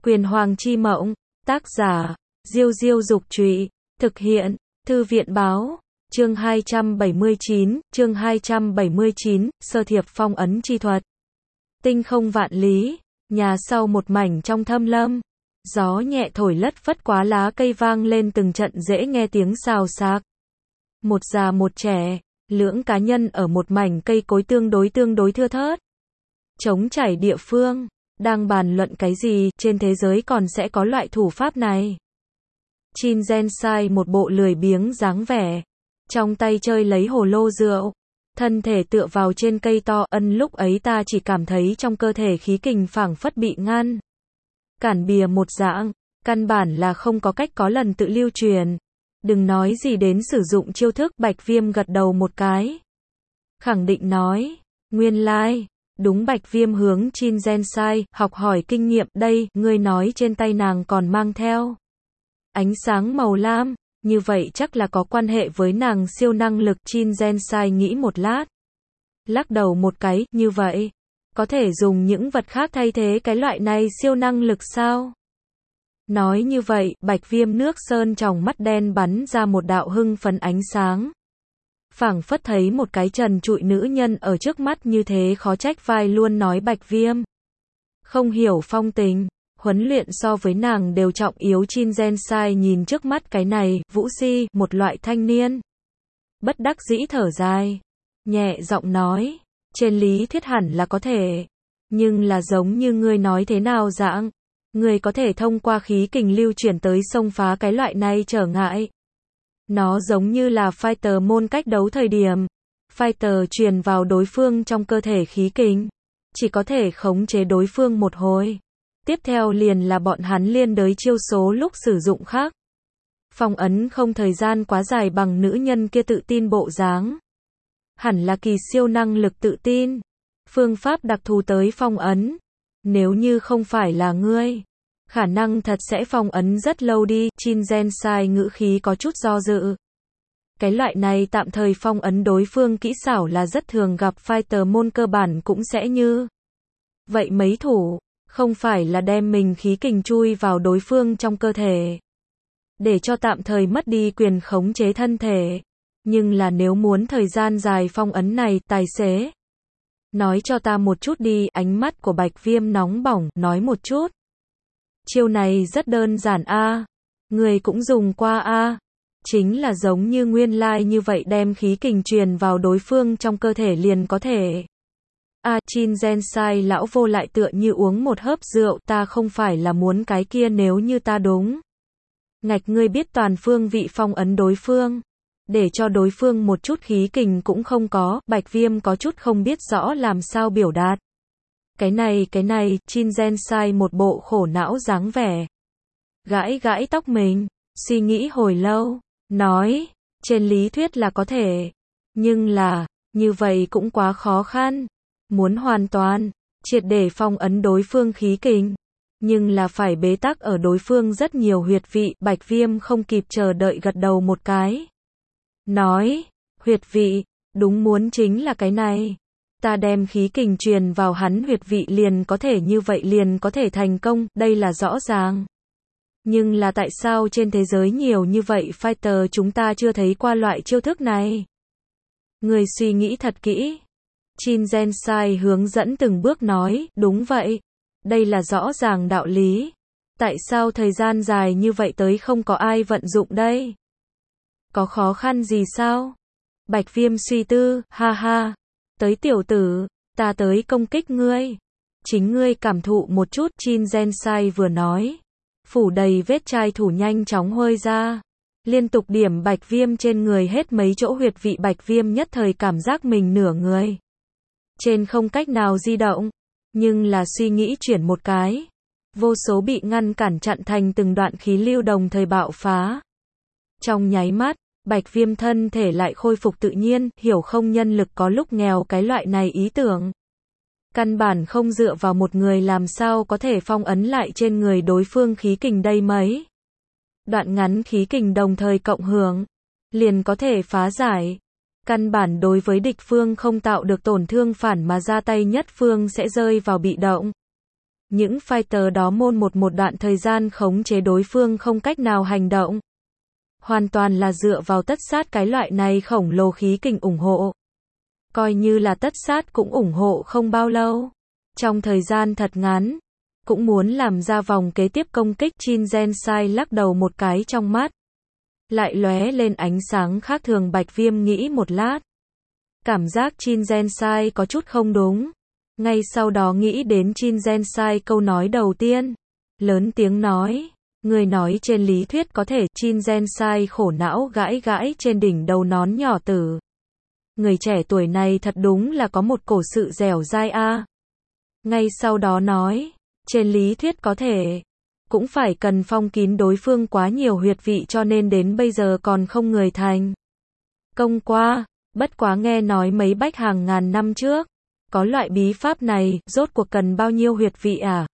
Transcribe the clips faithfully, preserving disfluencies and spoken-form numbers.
Quyền Hoàng chi mộng, tác giả, Diêu Diêu Dục Trụy, thực hiện, Thư viện Báo, chương hai trăm bảy mươi chín, chương hai trăm bảy mươi chín, sơ thiệp phong ấn chi thuật. Tinh không vạn lý, nhà sau một mảnh trong thâm lâm, gió nhẹ thổi lất phất quá lá cây vang lên từng trận dễ nghe tiếng xào xạc. Một già một trẻ, lưỡng cá nhân ở một mảnh cây cối tương đối tương đối thưa thớt. Trống trải địa phương, đang bàn luận cái gì, trên thế giới còn sẽ có loại thủ pháp này. Chin Gensai một bộ lười biếng dáng vẻ, trong tay chơi lấy hồ lô rượu, thân thể tựa vào trên cây to, ân lúc ấy ta chỉ cảm thấy trong cơ thể khí kình phảng phất bị ngăn cản bìa một dạng, căn bản là không có cách có lần tự lưu truyền. Đừng nói gì đến sử dụng chiêu thức. Bạch Viêm gật đầu một cái, khẳng định nói, nguyên lai, like. Đúng. Bạch Viêm hướng Chin Gensai học hỏi kinh nghiệm. Đây, ngươi nói trên tay nàng còn mang theo ánh sáng màu lam, như vậy chắc là có quan hệ với nàng siêu năng lực. Chin Gensai nghĩ một lát, lắc đầu một cái, như vậy, có thể dùng những vật khác thay thế cái loại này siêu năng lực sao? Nói như vậy, Bạch Viêm nước sơn trong mắt đen bắn ra một đạo hưng phấn ánh sáng. Phảng phất thấy một cái trần trụi nữ nhân ở trước mắt, như thế khó trách vai luôn nói Bạch Viêm không hiểu phong tình, huấn luyện so với nàng đều trọng yếu. Chin Gensai nhìn trước mắt cái này, vũ si, một loại thanh niên. Bất đắc dĩ thở dài, nhẹ giọng nói, trên lý thuyết hẳn là có thể, nhưng là giống như ngươi nói thế nào dạng, ngươi có thể thông qua khí kình lưu chuyển tới xông phá cái loại này trở ngại. Nó giống như là fighter môn cách đấu thời điểm, fighter truyền vào đối phương trong cơ thể khí kình, chỉ có thể khống chế đối phương một hồi. Tiếp theo liền là bọn hắn liên đới chiêu số lúc sử dụng khác. Phong ấn không thời gian quá dài bằng nữ nhân kia tự tin bộ dáng. Hẳn là kỳ siêu năng lực tự tin. Phương pháp đặc thù tới phong ấn. Nếu như không phải là ngươi, khả năng thật sẽ phong ấn rất lâu đi. Chin Gensai ngữ khí có chút do dự. Cái loại này tạm thời phong ấn đối phương kỹ xảo là rất thường gặp, fighter môn cơ bản cũng sẽ như vậy mấy thủ, không phải là đem mình khí kình chui vào đối phương trong cơ thể, để cho tạm thời mất đi quyền khống chế thân thể. Nhưng là nếu muốn thời gian dài phong ấn này, tài xế, nói cho ta một chút đi. Ánh mắt của Bạch Viêm nóng bỏng, nói một chút. Chiêu này rất đơn giản a, à. Người cũng dùng qua a, à. Chính là giống như nguyên lai like như vậy, đem khí kình truyền vào đối phương trong cơ thể liền có thể. A à, Chin Gensai lão vô lại tựa như uống một hớp rượu, ta không phải là muốn cái kia, nếu như ta đúng. Ngạch, ngươi biết toàn phương vị phong ấn đối phương, để cho đối phương một chút khí kình cũng không có. Bạch Viêm có chút không biết rõ làm sao biểu đạt. Cái này, cái này, Chin Gensai một bộ khổ não dáng vẻ. Gãi gãi tóc mình, suy nghĩ hồi lâu, nói, trên lý thuyết là có thể, nhưng là, như vậy cũng quá khó khăn. Muốn hoàn toàn, triệt để phong ấn đối phương khí kình, nhưng là phải bế tắc ở đối phương rất nhiều huyệt vị. Bạch Viêm không kịp chờ đợi gật đầu một cái. Nói, huyệt vị, đúng, muốn chính là cái này. Ta đem khí kình truyền vào hắn huyệt vị liền có thể, như vậy liền có thể thành công, đây là rõ ràng. Nhưng là tại sao trên thế giới nhiều như vậy fighter chúng ta chưa thấy qua loại chiêu thức này? Người suy nghĩ thật kỹ. Chin Gensai hướng dẫn từng bước nói, đúng vậy. Đây là rõ ràng đạo lý. Tại sao thời gian dài như vậy tới không có ai vận dụng đây? Có khó khăn gì sao? Bạch Viêm suy tư, ha ha. Tới tiểu tử, ta tới công kích ngươi. Chính ngươi cảm thụ một chút. Chin Gensai vừa nói, phủ đầy vết chai thủ nhanh chóng hơi ra, liên tục điểm Bạch Viêm trên người hết mấy chỗ huyệt vị. Bạch Viêm nhất thời cảm giác mình nửa người trên không cách nào di động, nhưng là suy nghĩ chuyển một cái, vô số bị ngăn cản chặn thành từng đoạn khí lưu đồng thời bạo phá. Trong nháy mắt, Bạch Viêm thân thể lại khôi phục tự nhiên, hiểu không, nhân lực có lúc nghèo, cái loại này ý tưởng căn bản không dựa vào một người làm sao có thể phong ấn lại trên người đối phương khí kình đây mấy đoạn ngắn khí kình đồng thời cộng hưởng, liền có thể phá giải. Căn bản đối với địch phương không tạo được tổn thương, phản mà ra tay nhất phương sẽ rơi vào bị động. Những fighter đó môn một một đoạn thời gian khống chế đối phương không cách nào hành động. Hoàn toàn là dựa vào tất sát cái loại này khổng lồ khí kình ủng hộ. Coi như là tất sát cũng ủng hộ không bao lâu. Trong thời gian thật ngắn, cũng muốn làm ra vòng kế tiếp công kích. Chin Gensai lắc đầu một cái, trong mắt lại lóe lên ánh sáng khác thường. Bạch Viêm nghĩ một lát, cảm giác Chin Gensai có chút không đúng. Ngay sau đó nghĩ đến Chin Gensai câu nói đầu tiên, lớn tiếng nói, người nói trên lý thuyết có thể. Chin Gensai khổ não gãi gãi trên đỉnh đầu nón nhỏ tử. Người trẻ tuổi này thật đúng là có một cổ sự dẻo dai a. Ngay sau đó nói, trên lý thuyết có thể, cũng phải cần phong kín đối phương quá nhiều huyệt vị cho nên đến bây giờ còn không người thành công qua. Bất quá nghe nói mấy bách hàng ngàn năm trước có loại bí pháp này, rốt cuộc cần bao nhiêu huyệt vị à?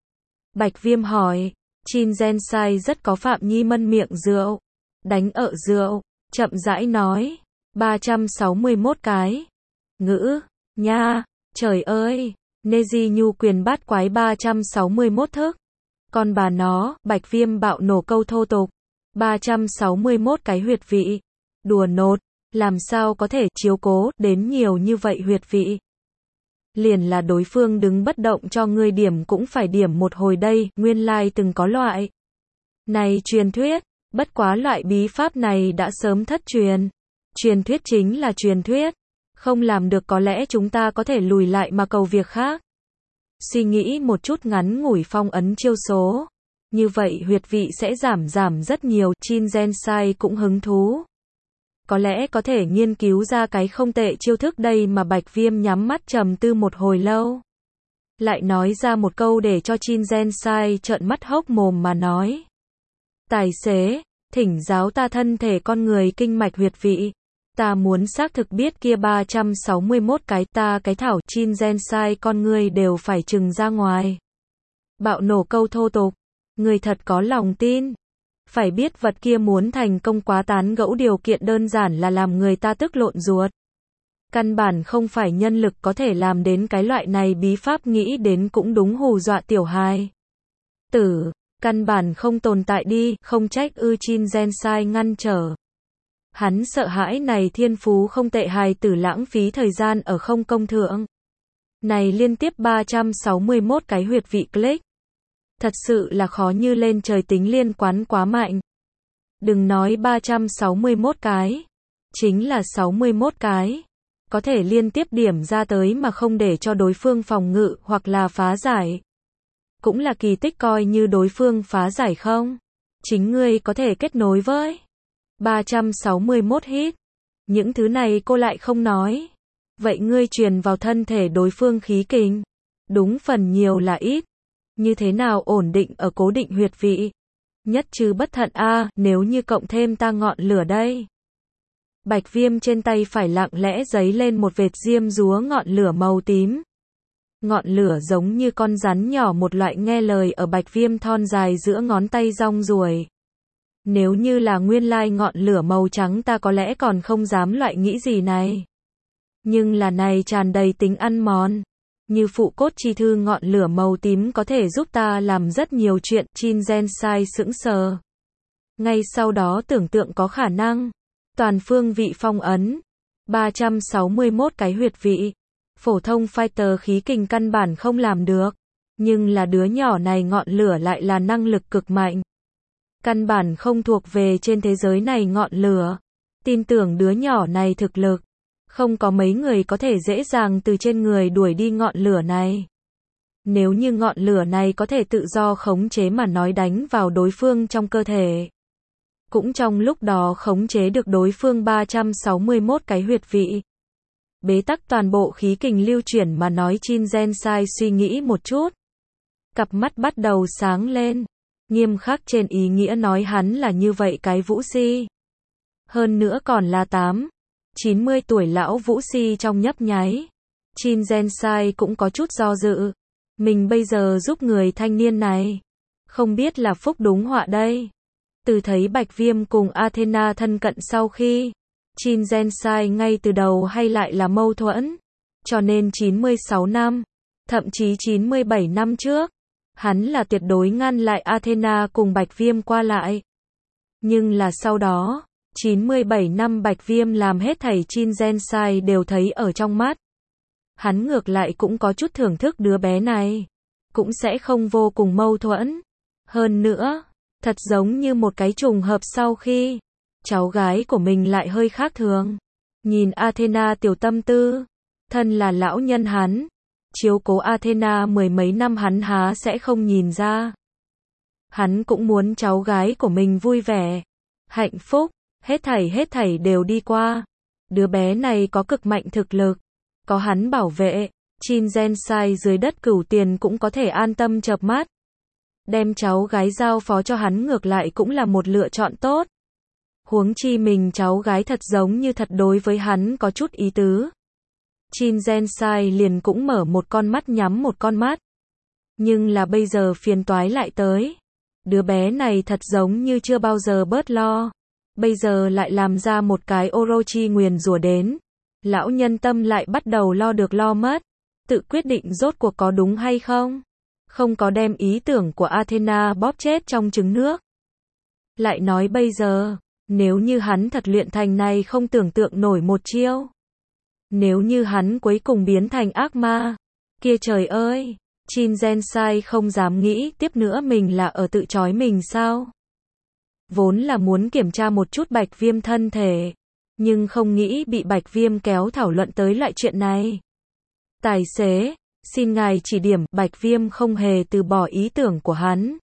Bạch Viêm hỏi. Chin Gensai rất có Phạm Nhi Mân miệng rượu, đánh ợ rượu, chậm rãi nói, ba trăm sáu mươi mốt cái. Ngữ, nha, trời ơi, Neji Nhu quyền bát quái ba trăm sáu mươi mốt thức. Con bà nó, Bạch Viêm bạo nổ câu thô tục. ba trăm sáu mươi mốt cái huyệt vị. Đùa nột, làm sao có thể chiếu cố đến nhiều như vậy huyệt vị? Liền là đối phương đứng bất động cho ngươi điểm cũng phải điểm một hồi đây. Nguyên lai từng có loại này truyền thuyết, bất quá loại bí pháp này đã sớm thất truyền. Truyền thuyết chính là truyền thuyết, không làm được có lẽ chúng ta có thể lùi lại mà cầu việc khác. Suy nghĩ một chút, ngắn ngủi phong ấn chiêu số, như vậy huyệt vị sẽ giảm giảm rất nhiều. Chin Gensai cũng hứng thú, có lẽ có thể nghiên cứu ra cái không tệ chiêu thức đây mà. Bạch Viêm nhắm mắt trầm tư một hồi lâu, lại nói ra một câu để cho Chin Gensai trợn mắt hốc mồm mà nói, tài xế, thỉnh giáo ta thân thể con người kinh mạch huyệt vị. Ta muốn xác thực biết kia ba trăm sáu mươi mốt cái. Ta cái thảo. Chin Gensai con ngươi đều phải trừng ra ngoài. Bạo nổ câu thô tục, người thật có lòng tin. Phải biết vật kia muốn thành công quá tán gẫu điều kiện đơn giản là làm người ta tức lộn ruột. Căn bản không phải nhân lực có thể làm đến cái loại này bí pháp, nghĩ đến cũng đúng, hù dọa tiểu hài tử, căn bản không tồn tại đi. Không trách ư. Chin Gensai ngăn trở. Hắn sợ hãi này thiên phú không tệ hài tử lãng phí thời gian ở không công thượng. Này liên tiếp ba trăm sáu mươi mốt cái huyệt vị click. Thật sự là khó như lên trời, tính liên quán quá mạnh. Đừng nói ba trăm sáu mươi mốt cái, chính là sáu mươi mốt cái. Có thể liên tiếp điểm ra tới mà không để cho đối phương phòng ngự hoặc là phá giải. Cũng là kỳ tích, coi như đối phương phá giải không. Chính ngươi có thể kết nối với ba trăm sáu mươi mốt hit. Những thứ này cô lại không nói. Vậy ngươi truyền vào thân thể đối phương khí kình, đúng phần nhiều là ít. Như thế nào ổn định ở cố định huyệt vị? Nhất trừ bất thận a, nếu như cộng thêm ta ngọn lửa đây. Bạch Viêm trên tay phải lặng lẽ giấy lên một vệt diêm dúa ngọn lửa màu tím. Ngọn lửa giống như con rắn nhỏ một loại, nghe lời ở Bạch Viêm thon dài giữa ngón tay rong ruổi. Nếu như là nguyên lai ngọn lửa màu trắng ta có lẽ còn không dám loại nghĩ gì này. Nhưng là này tràn đầy tính ăn mòn. Như phụ cốt chi thư ngọn lửa màu tím có thể giúp ta làm rất nhiều chuyện. Chin Gensai sững sờ. Ngay sau đó tưởng tượng có khả năng toàn phương vị phong ấn. ba trăm sáu mươi mốt cái huyệt vị. Phổ thông fighter khí kình căn bản không làm được. Nhưng là đứa nhỏ này ngọn lửa lại là năng lực cực mạnh. Căn bản không thuộc về trên thế giới này ngọn lửa. Tin tưởng đứa nhỏ này thực lực. Không có mấy người có thể dễ dàng từ trên người đuổi đi ngọn lửa này. Nếu như ngọn lửa này có thể tự do khống chế mà nói, đánh vào đối phương trong cơ thể, cũng trong lúc đó khống chế được đối phương ba trăm sáu mươi mốt cái huyệt vị. Bế tắc toàn bộ khí kình lưu chuyển mà nói. Chin Gensai suy nghĩ một chút. Cặp mắt bắt đầu sáng lên. Nghiêm khắc trên ý nghĩa nói hắn là như vậy cái vũ si. Hơn nữa còn là tám, chín mươi tuổi lão vũ si trong nhấp nháy. Chin Gensai cũng có chút do dự. Mình bây giờ giúp người thanh niên này, không biết là phúc đúng họa đây. Từ thấy Bạch Viêm cùng Athena thân cận sau khi, Chin Gensai ngay từ đầu hay lại là mâu thuẫn. Cho nên chín mươi sáu năm, thậm chí chín mươi bảy năm trước, Hắn là tuyệt đối ngăn lại Athena cùng Bạch Viêm qua lại. Nhưng là sau đó, chín mươi bảy năm Bạch Viêm làm hết thảy Chin Gensai đều thấy ở trong mắt. Hắn ngược lại cũng có chút thưởng thức đứa bé này. Cũng sẽ không vô cùng mâu thuẫn. Hơn nữa, thật giống như một cái trùng hợp sau khi cháu gái của mình lại hơi khác thường. Nhìn Athena tiểu tâm tư, thân là lão nhân hắn, chiếu cố Athena mười mấy năm hắn há sẽ không nhìn ra. Hắn cũng muốn cháu gái của mình vui vẻ, hạnh phúc, hết thảy hết thảy đều đi qua. Đứa bé này có cực mạnh thực lực, có hắn bảo vệ, Chin Gensai dưới đất cửu tiền cũng có thể an tâm chợp mắt. Đem cháu gái giao phó cho hắn ngược lại cũng là một lựa chọn tốt. Huống chi mình cháu gái thật giống như thật đối với hắn có chút ý tứ. Chin Gensai liền cũng mở một con mắt nhắm một con mắt. Nhưng là bây giờ phiền toái lại tới. Đứa bé này thật giống như chưa bao giờ bớt lo. Bây giờ lại làm ra một cái Orochi nguyền rủa đến. Lão nhân tâm lại bắt đầu lo được lo mất. Tự quyết định rốt cuộc có đúng hay không. Không có đem ý tưởng của Athena bóp chết trong trứng nước. Lại nói bây giờ, nếu như hắn thật luyện thành này không tưởng tượng nổi một chiêu. Nếu như hắn cuối cùng biến thành ác ma. Kia trời ơi, Chin Gensai không dám nghĩ tiếp nữa mình là ở tự chói mình sao. Vốn là muốn kiểm tra một chút Bạch Viêm thân thể. Nhưng không nghĩ bị Bạch Viêm kéo thảo luận tới loại chuyện này. Tài xế, xin ngài chỉ điểm, Bạch Viêm không hề từ bỏ ý tưởng của hắn.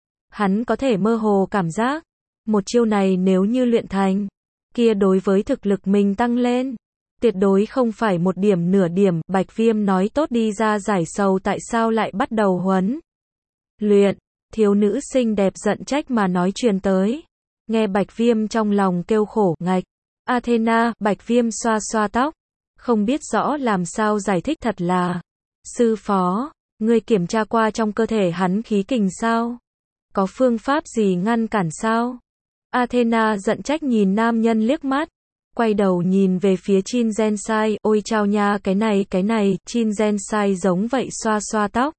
Hắn có thể mơ hồ cảm giác, một chiêu này nếu như luyện thành, kia đối với thực lực mình tăng lên, tuyệt đối không phải một điểm nửa điểm. Bạch Viêm nói tốt đi ra giải sầu tại sao lại bắt đầu huấn luyện. Thiếu nữ xinh đẹp giận trách mà nói truyền tới. Nghe Bạch Viêm trong lòng kêu khổ, ngạch. Athena, Bạch Viêm xoa xoa tóc, không biết rõ làm sao giải thích. Thật là, sư phó, ngươi kiểm tra qua trong cơ thể hắn khí kình sao? Có phương pháp gì ngăn cản sao? Athena giận trách nhìn nam nhân liếc mắt, quay đầu nhìn về phía Chin Gensai, ôi chao nha, cái này cái này. Chin Gensai giống vậy xoa xoa tóc.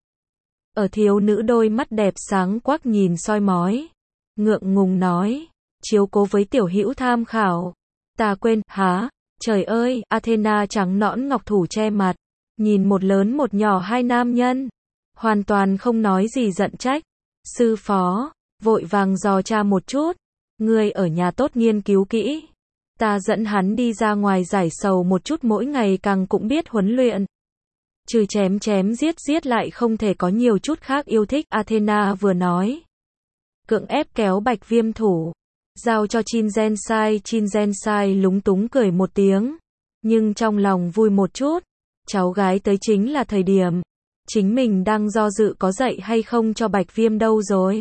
Ở thiếu nữ đôi mắt đẹp sáng quắc nhìn soi mói, ngượng ngùng nói, chiếu cố với tiểu hữu tham khảo. Ta quên, há, trời ơi. Athena trắng nõn ngọc thủ che mặt, nhìn một lớn một nhỏ hai nam nhân, hoàn toàn không nói gì giận trách. Sư phó, vội vàng dò tra một chút, ngươi ở nhà tốt nghiên cứu kỹ. Ta dẫn hắn đi ra ngoài giải sầu một chút, mỗi ngày càng cũng biết huấn luyện. Trừ chém chém giết giết lại không thể có nhiều chút khác yêu thích. Athena vừa nói, cưỡng ép kéo Bạch Viêm thủ, giao cho Chin Gensai. Chin Gensai lúng túng cười một tiếng, nhưng trong lòng vui một chút. Cháu gái tới chính là thời điểm. Chính mình đang do dự có dạy hay không cho Bạch Viêm đâu rồi.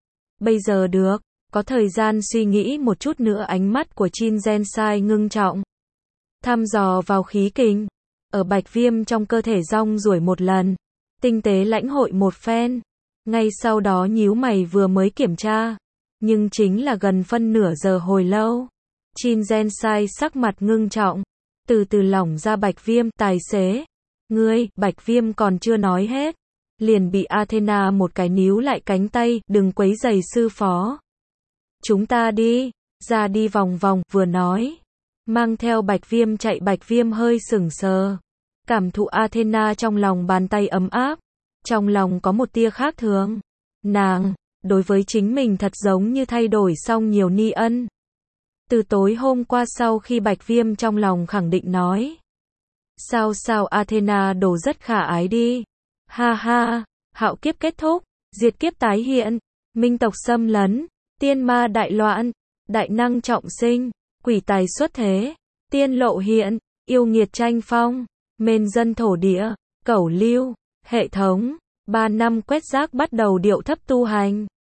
Bây giờ được, có thời gian suy nghĩ một chút nữa. Ánh mắt của Chin Gensai ngưng trọng, thăm dò vào khí kình ở Bạch Viêm trong cơ thể rong ruổi một lần, tinh tế lãnh hội một phen. Ngay sau đó nhíu mày, vừa mới kiểm tra, nhưng chính là gần phân nửa giờ hồi lâu. Chin Gensai sắc mặt ngưng trọng, từ từ lỏng ra. Bạch Viêm, tài xế, ngươi. Bạch Viêm còn chưa nói hết, liền bị Athena một cái níu lại cánh tay, đừng quấy rầy sư phó. Chúng ta đi, ra đi vòng vòng, vừa nói, mang theo Bạch Viêm chạy. Bạch Viêm hơi sững sờ, cảm thụ Athena trong lòng bàn tay ấm áp, trong lòng có một tia khác thường. Nàng, đối với chính mình thật giống như thay đổi xong nhiều ni ân. Từ tối hôm qua sau khi Bạch Viêm trong lòng khẳng định nói, sao sao Athena đồ rất khả ái đi. Ha ha, hạo kiếp kết thúc, diệt kiếp tái hiện, minh tộc xâm lấn, tiên ma đại loạn, đại năng trọng sinh, quỷ tài xuất thế, tiên lộ hiện, yêu nghiệt tranh phong, mên dân thổ địa, cẩu lưu, hệ thống, ba năm quét rác bắt đầu điệu thấp tu hành.